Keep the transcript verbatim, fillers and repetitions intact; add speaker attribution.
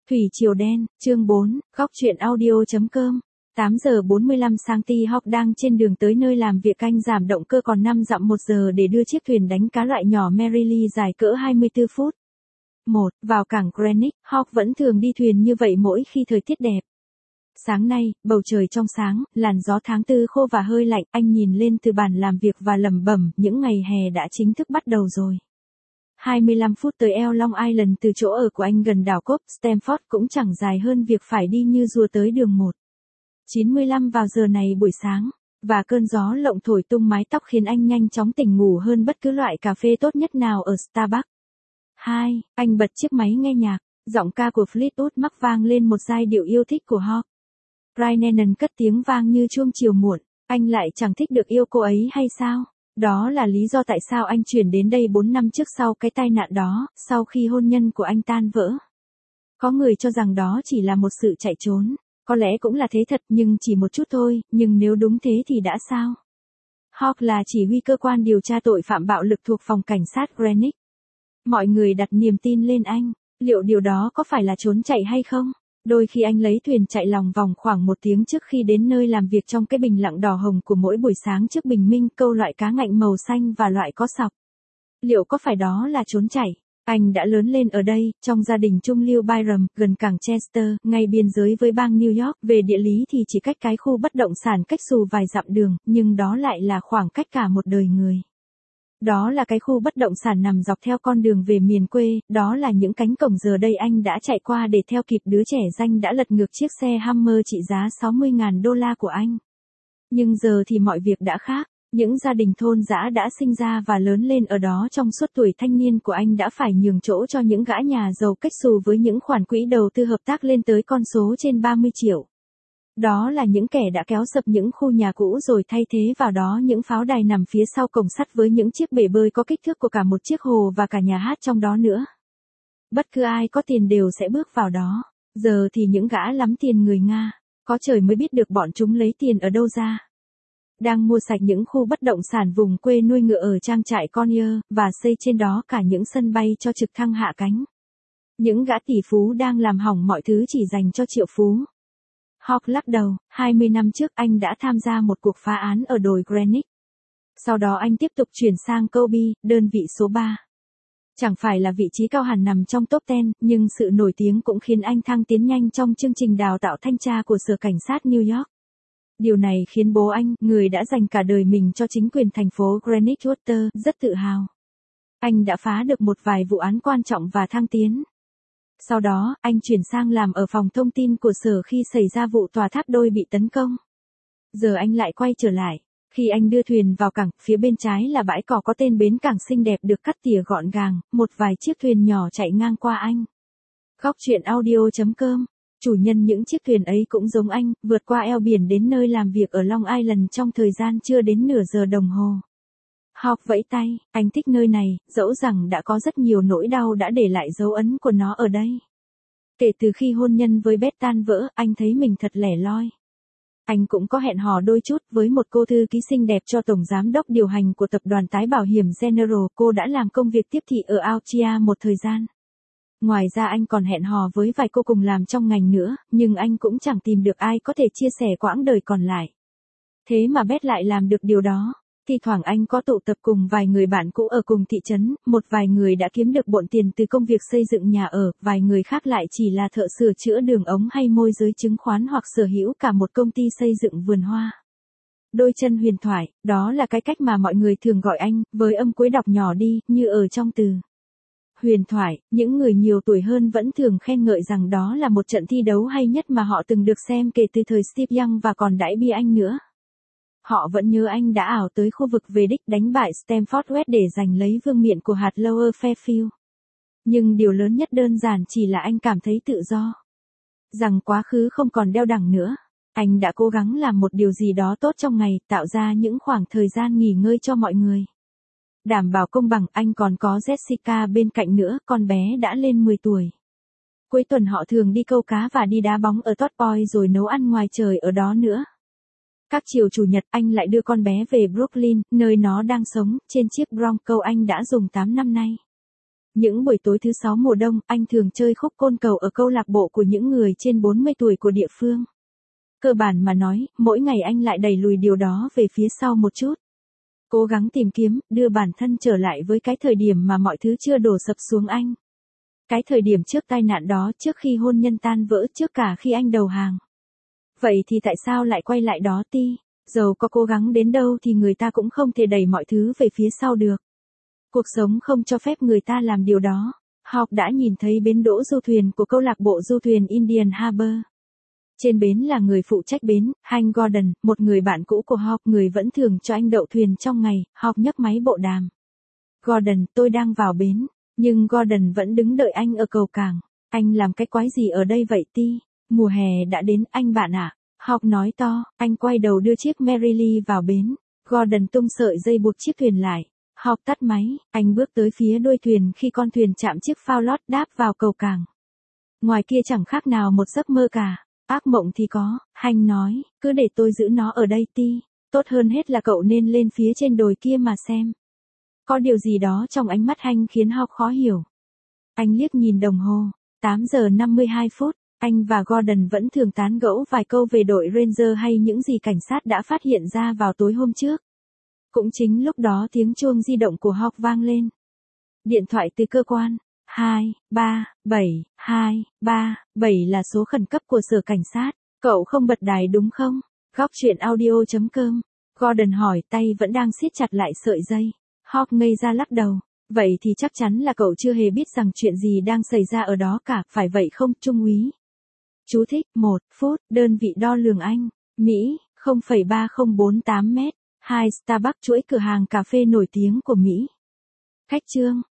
Speaker 1: Thủy Triều Đen, chương bốn, góc truyện audio.com. tám giờ bốn mươi lăm sáng T Hawk đang trên đường tới nơi làm việc canh giảm động cơ còn năm dặm một giờ để đưa chiếc thuyền đánh cá loại nhỏ Merrily dài cỡ hai mươi tư phút. một. Vào cảng Greenwich, Hawk vẫn thường đi thuyền như vậy mỗi khi thời tiết đẹp. Sáng nay, bầu trời trong sáng, làn gió tháng tư khô và hơi lạnh, anh nhìn lên từ bàn làm việc và lẩm bẩm, những ngày hè đã chính thức bắt đầu rồi. hai mươi lăm phút tới eo Long Island từ chỗ ở của anh gần đảo Cove Stamford cũng chẳng dài hơn việc phải đi như rùa tới đường một. chín mươi lăm vào giờ này buổi sáng, và cơn gió lộng thổi tung mái tóc khiến anh nhanh chóng tỉnh ngủ hơn bất cứ loại cà phê tốt nhất nào ở Starbucks. hai. Anh bật chiếc máy nghe nhạc, giọng ca của Fleetwood Mac vang lên một giai điệu yêu thích của Hawk. Ryan cất tiếng vang như chuông chiều muộn, anh lại chẳng thích được yêu cô ấy hay sao? Đó là lý do tại sao anh chuyển đến đây bốn năm trước sau cái tai nạn đó, sau khi hôn nhân của anh tan vỡ. Có người cho rằng đó chỉ là một sự chạy trốn, có lẽ cũng là thế thật nhưng chỉ một chút thôi, nhưng nếu đúng thế thì đã sao? Hawk là chỉ huy cơ quan điều tra tội phạm bạo lực thuộc phòng cảnh sát Greenwich. Mọi người đặt niềm tin lên anh, liệu điều đó có phải là trốn chạy hay không? Đôi khi anh lấy thuyền chạy lòng vòng khoảng một tiếng trước khi đến nơi làm việc trong cái bình lặng đỏ hồng của mỗi buổi sáng trước bình minh câu loại cá ngạnh màu xanh và loại có sọc. Liệu có phải đó là trốn chạy? Anh đã lớn lên ở đây, trong gia đình trung lưu Byram, gần cảng Chester, ngay biên giới với bang New York. Về địa lý thì chỉ cách cái khu bất động sản cách xù vài dặm đường, nhưng đó lại là khoảng cách cả một đời người. Đó là cái khu bất động sản nằm dọc theo con đường về miền quê, đó là những cánh cổng giờ đây anh đã chạy qua để theo kịp đứa trẻ danh đã lật ngược chiếc xe Hummer trị giá sáu mươi nghìn đô la của anh. Nhưng giờ thì mọi việc đã khác, những gia đình thôn dã đã sinh ra và lớn lên ở đó trong suốt tuổi thanh niên của anh đã phải nhường chỗ cho những gã nhà giàu cách xù với những khoản quỹ đầu tư hợp tác lên tới con số trên ba mươi triệu. Đó là những kẻ đã kéo sập những khu nhà cũ rồi thay thế vào đó những pháo đài nằm phía sau cổng sắt với những chiếc bể bơi có kích thước của cả một chiếc hồ và cả nhà hát trong đó nữa. Bất cứ ai có tiền đều sẽ bước vào đó. Giờ thì những gã lắm tiền người Nga, có trời mới biết được bọn chúng lấy tiền ở đâu ra. Đang mua sạch những khu bất động sản vùng quê nuôi ngựa ở trang trại Conyer, và xây trên đó cả những sân bay cho trực thăng hạ cánh. Những gã tỷ phú đang làm hỏng mọi thứ chỉ dành cho triệu phú. Hawk lắc đầu, hai mươi năm trước anh đã tham gia một cuộc phá án ở đồi Greenwich. Sau đó anh tiếp tục chuyển sang Kobe, đơn vị số ba. Chẳng phải là vị trí cao hẳn nằm trong top mười, nhưng sự nổi tiếng cũng khiến anh thăng tiến nhanh trong chương trình đào tạo thanh tra của Sở Cảnh sát New York. Điều này khiến bố anh, người đã dành cả đời mình cho chính quyền thành phố Greenwich Water, rất tự hào. Anh đã phá được một vài vụ án quan trọng và thăng tiến. Sau đó, anh chuyển sang làm ở phòng thông tin của sở khi xảy ra vụ tòa tháp đôi bị tấn công. Giờ anh lại quay trở lại. Khi anh đưa thuyền vào cảng, phía bên trái là bãi cỏ có tên bến cảng xinh đẹp được cắt tỉa gọn gàng, một vài chiếc thuyền nhỏ chạy ngang qua anh. Góc truyện audio.com. Chủ nhân những chiếc thuyền ấy cũng giống anh, vượt qua eo biển đến nơi làm việc ở Long Island trong thời gian chưa đến nửa giờ đồng hồ. Hawk vẫy tay, anh thích nơi này, dẫu rằng đã có rất nhiều nỗi đau đã để lại dấu ấn của nó ở đây. Kể từ khi hôn nhân với Beth tan vỡ, anh thấy mình thật lẻ loi. Anh cũng có hẹn hò đôi chút với một cô thư ký xinh đẹp cho tổng giám đốc điều hành của tập đoàn tái bảo hiểm General. Cô đã làm công việc tiếp thị ở Austria một thời gian. Ngoài ra anh còn hẹn hò với vài cô cùng làm trong ngành nữa, nhưng anh cũng chẳng tìm được ai có thể chia sẻ quãng đời còn lại. Thế mà Beth lại làm được điều đó. Thi thoảng anh có tụ tập cùng vài người bạn cũ ở cùng thị trấn, một vài người đã kiếm được bộn tiền từ công việc xây dựng nhà ở, vài người khác lại chỉ là thợ sửa chữa đường ống hay môi giới chứng khoán hoặc sở hữu cả một công ty xây dựng vườn hoa. Đôi chân huyền thoại, đó là cái cách mà mọi người thường gọi anh, với âm cuối đọc nhỏ đi, như ở trong từ. Huyền thoại, những người nhiều tuổi hơn vẫn thường khen ngợi rằng đó là một trận thi đấu hay nhất mà họ từng được xem kể từ thời Steve Young và còn đãi bia anh nữa. Họ vẫn nhớ anh đã ảo tới khu vực về đích đánh bại Stamford West để giành lấy vương miện của hạt Lower Fairfield. Nhưng điều lớn nhất đơn giản chỉ là anh cảm thấy tự do. Rằng quá khứ không còn đeo đẳng nữa. Anh đã cố gắng làm một điều gì đó tốt trong ngày, tạo ra những khoảng thời gian nghỉ ngơi cho mọi người. Đảm bảo công bằng, anh còn có Jessica bên cạnh nữa, con bé đã lên mười tuổi. Cuối tuần họ thường đi câu cá và đi đá bóng ở Tot Point rồi nấu ăn ngoài trời ở đó nữa. Các chiều chủ nhật anh lại đưa con bé về Brooklyn, nơi nó đang sống, trên chiếc Bronco anh đã dùng tám năm nay. Những buổi tối thứ sáu mùa đông, anh thường chơi khúc côn cầu ở câu lạc bộ của những người trên bốn mươi tuổi của địa phương. Cơ bản mà nói, mỗi ngày anh lại đẩy lùi điều đó về phía sau một chút. Cố gắng tìm kiếm, đưa bản thân trở lại với cái thời điểm mà mọi thứ chưa đổ sập xuống anh. Cái thời điểm trước tai nạn đó, trước khi hôn nhân tan vỡ, trước cả khi anh đầu hàng. Vậy thì tại sao lại quay lại đó Ti? Dầu có cố gắng đến đâu thì người ta cũng không thể đẩy mọi thứ về phía sau được. Cuộc sống không cho phép người ta làm điều đó. Hawk đã nhìn thấy bến đỗ du thuyền của câu lạc bộ du thuyền Indian Harbor. Trên bến là người phụ trách bến, Hank Gordon, một người bạn cũ của Hawk, người vẫn thường cho anh đậu thuyền trong ngày. Hawk nhấc máy bộ đàm. Gordon, tôi đang vào bến. Nhưng Gordon vẫn đứng đợi anh ở cầu cảng. Anh làm cái quái gì ở đây vậy Ti? Mùa hè đã đến anh bạn ạ. À? Hawk nói to, anh quay đầu đưa chiếc Merrily vào bến. Gordon tung sợi dây buộc chiếc thuyền lại. Hawk tắt máy, anh bước tới phía đuôi thuyền khi con thuyền chạm chiếc phao lót đáp vào cầu cảng. Ngoài kia chẳng khác nào một giấc mơ cả. Ác mộng thì có, Hank nói, cứ để tôi giữ nó ở đây Ti. Tốt hơn hết là cậu nên lên phía trên đồi kia mà xem. Có điều gì đó trong ánh mắt Hank khiến Hawk khó hiểu. Anh liếc nhìn đồng hồ, tám giờ năm mươi hai phút, anh và Gordon vẫn thường tán gẫu vài câu về đội Ranger hay những gì cảnh sát đã phát hiện ra vào tối hôm trước. Cũng chính lúc đó tiếng chuông di động của Hawk vang lên. Điện thoại từ cơ quan. hai, ba, bảy, hai, ba, bảy là số khẩn cấp của sở cảnh sát. Cậu không bật đài đúng không? Góc chuyện audio chấm com. Gordon hỏi, tay vẫn đang siết chặt lại sợi dây. Hawk ngây ra lắc đầu. Vậy thì chắc chắn là cậu chưa hề biết rằng chuyện gì đang xảy ra ở đó cả, phải vậy không, Trung úy? Chú thích, một phút, đơn vị đo lường Anh, Mỹ, không phẩy ba không bốn tám mét. hai Starbucks, chuỗi cửa hàng cà phê nổi tiếng của Mỹ. Khách chương.